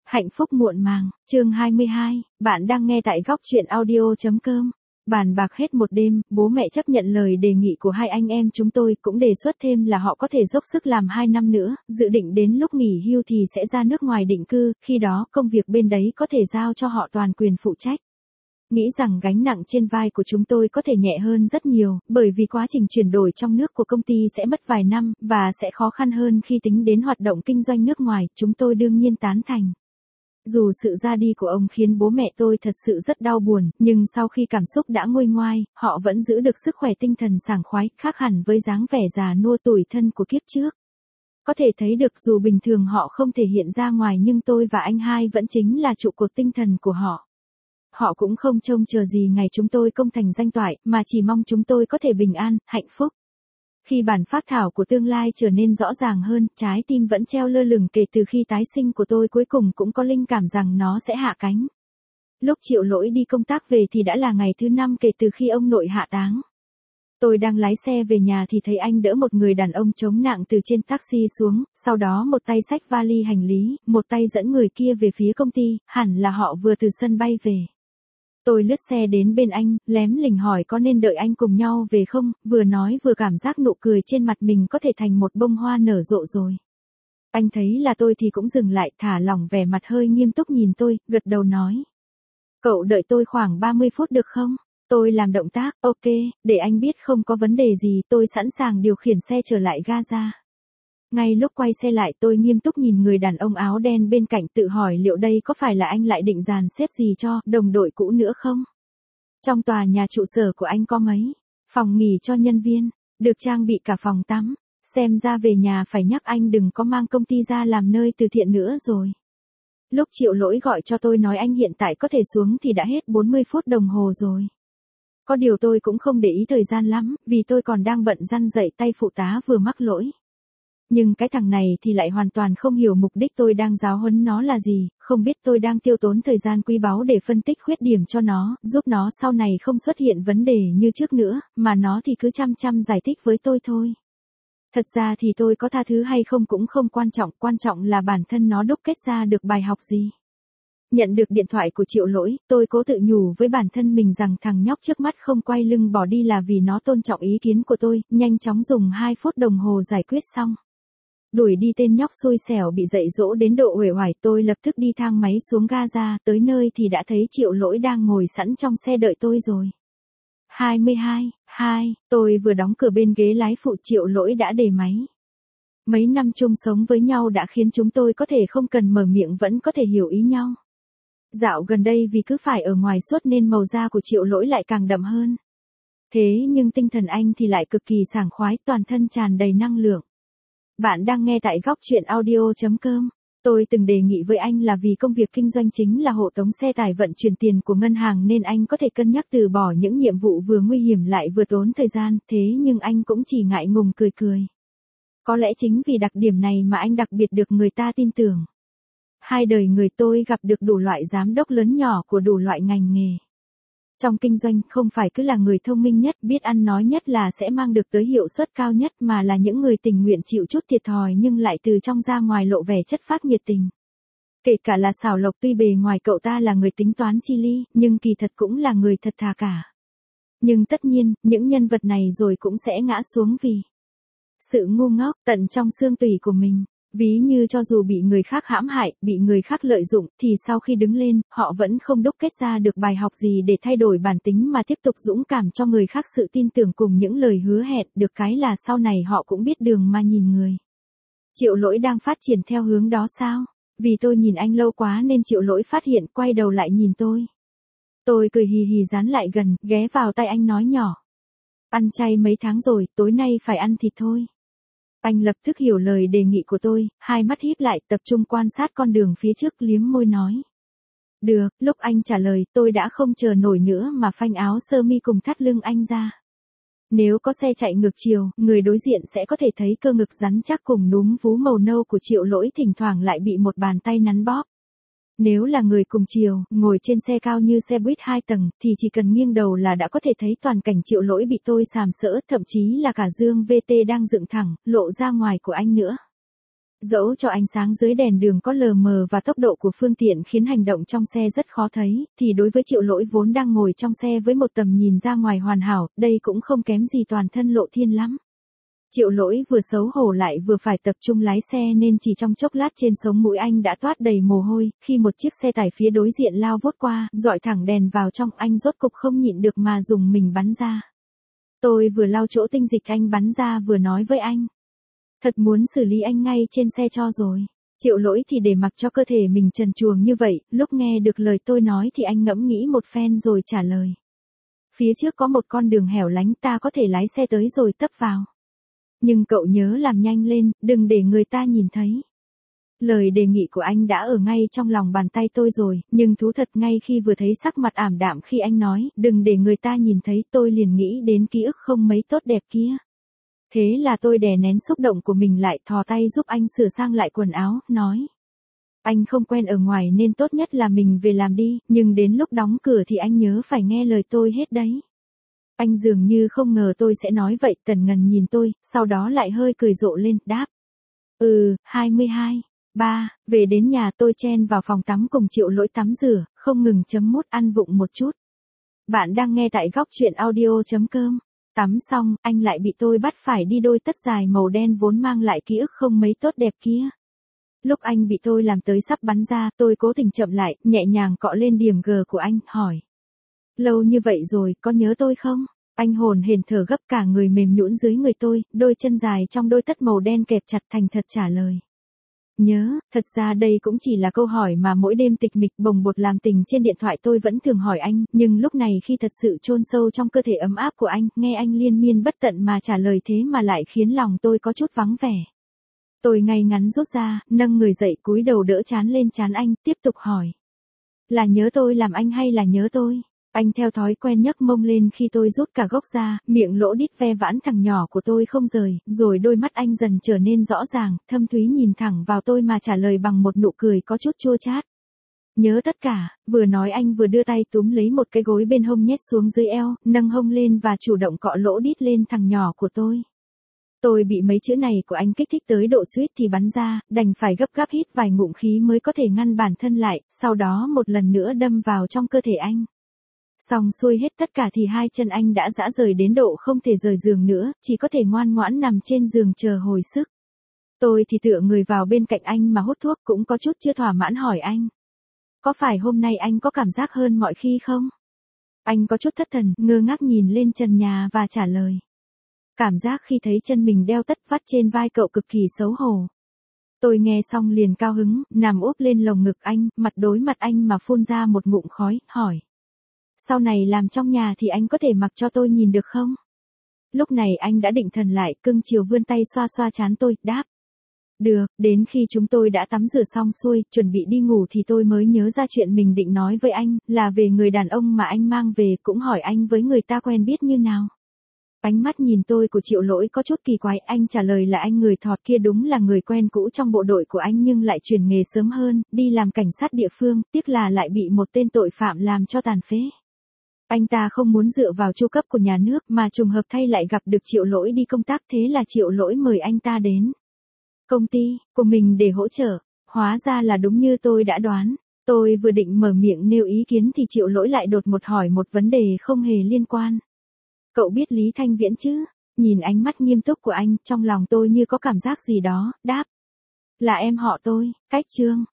Hạnh phúc muộn màng, chương 22, bạn đang nghe tại góc truyện audio.com. Bàn bạc hết một đêm, bố mẹ chấp nhận lời đề nghị của hai anh em chúng tôi, cũng đề xuất thêm là họ có thể dốc sức làm 2 năm nữa, dự định đến lúc nghỉ hưu thì sẽ ra nước ngoài định cư, khi đó công việc bên đấy có thể giao cho họ toàn quyền phụ trách. Nghĩ rằng gánh nặng trên vai của chúng tôi có thể nhẹ hơn rất nhiều, bởi vì quá trình chuyển đổi trong nước của công ty sẽ mất vài năm, và sẽ khó khăn hơn khi tính đến hoạt động kinh doanh nước ngoài, chúng tôi đương nhiên tán thành. Dù sự ra đi của ông khiến bố mẹ tôi thật sự rất đau buồn, nhưng sau khi cảm xúc đã nguôi ngoai, họ vẫn giữ được sức khỏe tinh thần sảng khoái, khác hẳn với dáng vẻ già nua tủi thân của kiếp trước. Có thể thấy được dù bình thường họ không thể hiện ra ngoài nhưng tôi và anh hai vẫn chính là trụ cột tinh thần của họ. Họ cũng không trông chờ gì ngày chúng tôi công thành danh toại, mà chỉ mong chúng tôi có thể bình an, hạnh phúc. Khi bản phác thảo của tương lai trở nên rõ ràng hơn, trái tim vẫn treo lơ lửng kể từ khi tái sinh của tôi cuối cùng cũng có linh cảm rằng nó sẽ hạ cánh. Lúc Triệu Lỗi đi công tác về thì đã là ngày thứ 5 kể từ khi ông nội hạ táng. Tôi đang lái xe về nhà thì thấy anh đỡ một người đàn ông chống nặng từ trên taxi xuống, sau đó một tay xách vali hành lý, một tay dẫn người kia về phía công ty, hẳn là họ vừa từ sân bay về. Tôi lướt xe đến bên anh, lém lỉnh hỏi có nên đợi anh cùng nhau về không, vừa nói vừa cảm giác nụ cười trên mặt mình có thể thành một bông hoa nở rộ rồi. Anh thấy là tôi thì cũng dừng lại, thả lỏng vẻ mặt hơi nghiêm túc nhìn tôi, gật đầu nói. Cậu đợi tôi khoảng 30 phút được không? Tôi làm động tác, ok, để anh biết không có vấn đề gì, tôi sẵn sàng điều khiển xe trở lại Gaza. Ngay lúc quay xe lại tôi nghiêm túc nhìn người đàn ông áo đen bên cạnh tự hỏi liệu đây có phải là anh lại định dàn xếp gì cho đồng đội cũ nữa không? Trong tòa nhà trụ sở của anh có mấy phòng nghỉ cho nhân viên, được trang bị cả phòng tắm, xem ra về nhà phải nhắc anh đừng có mang công ty ra làm nơi từ thiện nữa rồi. Lúc Triệu Lỗi gọi cho tôi nói anh hiện tại có thể xuống thì đã hết 40 phút đồng hồ rồi. Có điều tôi cũng không để ý thời gian lắm, vì tôi còn đang bận răn dậy tay phụ tá vừa mắc lỗi. Nhưng cái thằng này thì lại hoàn toàn không hiểu mục đích tôi đang giáo huấn nó là gì, không biết tôi đang tiêu tốn thời gian quý báu để phân tích khuyết điểm cho nó, giúp nó sau này không xuất hiện vấn đề như trước nữa, mà nó thì cứ chăm chăm giải thích với tôi thôi. Thật ra thì tôi có tha thứ hay không cũng không quan trọng là bản thân nó đúc kết ra được bài học gì. Nhận được điện thoại của Triệu Lỗi, tôi cố tự nhủ với bản thân mình rằng thằng nhóc trước mắt không quay lưng bỏ đi là vì nó tôn trọng ý kiến của tôi, nhanh chóng dùng 2 phút đồng hồ giải quyết xong. Đuổi đi tên nhóc xui xẻo bị dạy dỗ đến độ uể oải, tôi lập tức đi thang máy xuống Gaza, tới nơi thì đã thấy Triệu Lỗi đang ngồi sẵn trong xe đợi tôi rồi. 22, tôi vừa đóng cửa bên ghế lái phụ Triệu Lỗi đã để máy. Mấy năm chung sống với nhau đã khiến chúng tôi có thể không cần mở miệng vẫn có thể hiểu ý nhau. Dạo gần đây vì cứ phải ở ngoài suốt nên màu da của Triệu Lỗi lại càng đậm hơn. Thế nhưng tinh thần anh thì lại cực kỳ sảng khoái, toàn thân tràn đầy năng lượng. Bạn đang nghe tại góc truyện audio.com. Tôi từng đề nghị với anh là vì công việc kinh doanh chính là hộ tống xe tải vận chuyển tiền của ngân hàng nên anh có thể cân nhắc từ bỏ những nhiệm vụ vừa nguy hiểm lại vừa tốn thời gian, thế nhưng anh cũng chỉ ngại ngùng cười cười. Có lẽ chính vì đặc điểm này mà anh đặc biệt được người ta tin tưởng. Hai đời người tôi gặp được đủ loại giám đốc lớn nhỏ của đủ loại ngành nghề. Trong kinh doanh không phải cứ là người thông minh nhất, biết ăn nói nhất là sẽ mang được tới hiệu suất cao nhất mà là những người tình nguyện chịu chút thiệt thòi nhưng lại từ trong ra ngoài lộ vẻ chất phác nhiệt tình. Kể cả là Xảo Lộc, tuy bề ngoài cậu ta là người tính toán chi ly, nhưng kỳ thật cũng là người thật thà cả. Nhưng tất nhiên, những nhân vật này rồi cũng sẽ ngã xuống vì sự ngu ngốc tận trong xương tủy của mình. Ví như cho dù bị người khác hãm hại, bị người khác lợi dụng, thì sau khi đứng lên, họ vẫn không đúc kết ra được bài học gì để thay đổi bản tính mà tiếp tục dũng cảm cho người khác sự tin tưởng cùng những lời hứa hẹn, được cái là sau này họ cũng biết đường mà nhìn người. Triệu Lỗi đang phát triển theo hướng đó sao? Vì tôi nhìn anh lâu quá nên Triệu Lỗi phát hiện, quay đầu lại nhìn tôi. Tôi cười hì hì dán lại gần, ghé vào tai anh nói nhỏ. Ăn chay mấy tháng rồi, tối nay phải ăn thịt thôi. Anh lập tức hiểu lời đề nghị của tôi, hai mắt híp lại tập trung quan sát con đường phía trước, liếm môi nói. Được, lúc anh trả lời tôi đã không chờ nổi nữa mà phanh áo sơ mi cùng thắt lưng anh ra. Nếu có xe chạy ngược chiều, người đối diện sẽ có thể thấy cơ ngực rắn chắc cùng núm vú màu nâu của Triệu Lỗi thỉnh thoảng lại bị một bàn tay nắn bóp. Nếu là người cùng chiều, ngồi trên xe cao như xe buýt 2 tầng, thì chỉ cần nghiêng đầu là đã có thể thấy toàn cảnh Triệu Lỗi bị tôi sàm sỡ, thậm chí là cả dương VT đang dựng thẳng, lộ ra ngoài của anh nữa. Dẫu cho ánh sáng dưới đèn đường có lờ mờ và tốc độ của phương tiện khiến hành động trong xe rất khó thấy, thì đối với Triệu Lỗi vốn đang ngồi trong xe với một tầm nhìn ra ngoài hoàn hảo, đây cũng không kém gì toàn thân Lộ Thiên lắm. Triệu Lỗi vừa xấu hổ lại vừa phải tập trung lái xe nên chỉ trong chốc lát trên sống mũi anh đã toát đầy mồ hôi, khi một chiếc xe tải phía đối diện lao vút qua, dọi thẳng đèn vào trong, anh rốt cục không nhịn được mà dùng mình bắn ra. Tôi vừa lau chỗ tinh dịch anh bắn ra vừa nói với anh. Thật muốn xử lý anh ngay trên xe cho rồi. Triệu Lỗi thì để mặc cho cơ thể mình trần truồng như vậy, lúc nghe được lời tôi nói thì anh ngẫm nghĩ một phen rồi trả lời. Phía trước có một con đường hẻo lánh, ta có thể lái xe tới rồi tấp vào. Nhưng cậu nhớ làm nhanh lên, đừng để người ta nhìn thấy. Lời đề nghị của anh đã ở ngay trong lòng bàn tay tôi rồi, nhưng thú thật ngay khi vừa thấy sắc mặt ảm đạm khi anh nói, đừng để người ta nhìn thấy, tôi liền nghĩ đến ký ức không mấy tốt đẹp kia. Thế là tôi đè nén xúc động của mình lại, thò tay giúp anh sửa sang lại quần áo, nói. Anh không quen ở ngoài nên tốt nhất là mình về làm đi, nhưng đến lúc đóng cửa thì anh nhớ phải nghe lời tôi hết đấy. Anh dường như không ngờ tôi sẽ nói vậy, Tần Ngần nhìn tôi, sau đó lại hơi cười rộ lên, đáp. 22. 3, về đến nhà tôi chen vào phòng tắm cùng Triệu Lỗi tắm rửa, không ngừng chấm mút ăn vụng một chút. Bạn đang nghe tại góc truyện audio.com. Tắm xong, anh lại bị tôi bắt phải đi đôi tất dài màu đen vốn mang lại ký ức không mấy tốt đẹp kia. Lúc anh bị tôi làm tới sắp bắn ra, tôi cố tình chậm lại, nhẹ nhàng cọ lên điểm G của anh, hỏi. Lâu như vậy rồi, có nhớ tôi không? Anh hồn hển thở gấp, cả người mềm nhũn dưới người tôi, đôi chân dài trong đôi tất màu đen kẹp chặt, thành thật trả lời. Nhớ, thật ra đây cũng chỉ là câu hỏi mà mỗi đêm tịch mịch bồng bột làm tình trên điện thoại tôi vẫn thường hỏi anh, nhưng lúc này khi thật sự chôn sâu trong cơ thể ấm áp của anh, nghe anh liên miên bất tận mà trả lời thế mà lại khiến lòng tôi có chút vắng vẻ. Tôi ngay ngắn rút ra, nâng người dậy cúi đầu đỡ trán lên trán anh, tiếp tục hỏi. Là nhớ tôi làm anh hay là nhớ tôi? Anh theo thói quen nhấc mông lên khi tôi rút cả gốc ra, miệng lỗ đít ve vãn thằng nhỏ của tôi không rời, rồi đôi mắt anh dần trở nên rõ ràng, thâm thúy nhìn thẳng vào tôi mà trả lời bằng một nụ cười có chút chua chát. Nhớ tất cả, vừa nói anh vừa đưa tay túm lấy một cái gối bên hông nhét xuống dưới eo, nâng hông lên và chủ động cọ lỗ đít lên thằng nhỏ của tôi. Tôi bị mấy chữ này của anh kích thích tới độ suýt thì bắn ra, đành phải gấp gáp hít vài ngụm khí mới có thể ngăn bản thân lại, sau đó một lần nữa đâm vào trong cơ thể anh. Xong xuôi hết tất cả thì hai chân anh đã rã rời đến độ không thể rời giường nữa, chỉ có thể ngoan ngoãn nằm trên giường chờ hồi sức. Tôi thì tựa người vào bên cạnh anh mà hút thuốc, cũng có chút chưa thỏa mãn hỏi anh. Có phải hôm nay anh có cảm giác hơn mọi khi không? Anh có chút thất thần, ngơ ngác nhìn lên trần nhà và trả lời. Cảm giác khi thấy chân mình đeo tất vắt trên vai cậu cực kỳ xấu hổ. Tôi nghe xong liền cao hứng, nằm úp lên lồng ngực anh, mặt đối mặt anh mà phun ra một ngụm khói, hỏi. Sau này làm trong nhà thì anh có thể mặc cho tôi nhìn được không? Lúc này anh đã định thần lại, cưng chiều vươn tay xoa xoa trán tôi, đáp. Được, đến khi chúng tôi đã tắm rửa xong xuôi, chuẩn bị đi ngủ thì tôi mới nhớ ra chuyện mình định nói với anh, là về người đàn ông mà anh mang về, cũng hỏi anh với người ta quen biết như nào. Ánh mắt nhìn tôi của Triệu Lỗi có chút kỳ quái, anh trả lời là anh người thọt kia đúng là người quen cũ trong bộ đội của anh nhưng lại chuyển nghề sớm hơn, đi làm cảnh sát địa phương, tiếc là lại bị một tên tội phạm làm cho tàn phế. Anh ta không muốn dựa vào chu cấp của nhà nước mà trùng hợp thay lại gặp được Triệu Lỗi đi công tác, thế là Triệu Lỗi mời anh ta đến công ty của mình để hỗ trợ. Hóa ra là đúng như tôi đã đoán. Tôi vừa định mở miệng nêu ý kiến thì Triệu Lỗi lại đột ngột hỏi một vấn đề không hề liên quan. Cậu biết Lý Thanh Viễn chứ? Nhìn ánh mắt nghiêm túc của anh, trong lòng tôi như có cảm giác gì đó, đáp. Là em họ tôi, Cách Trương.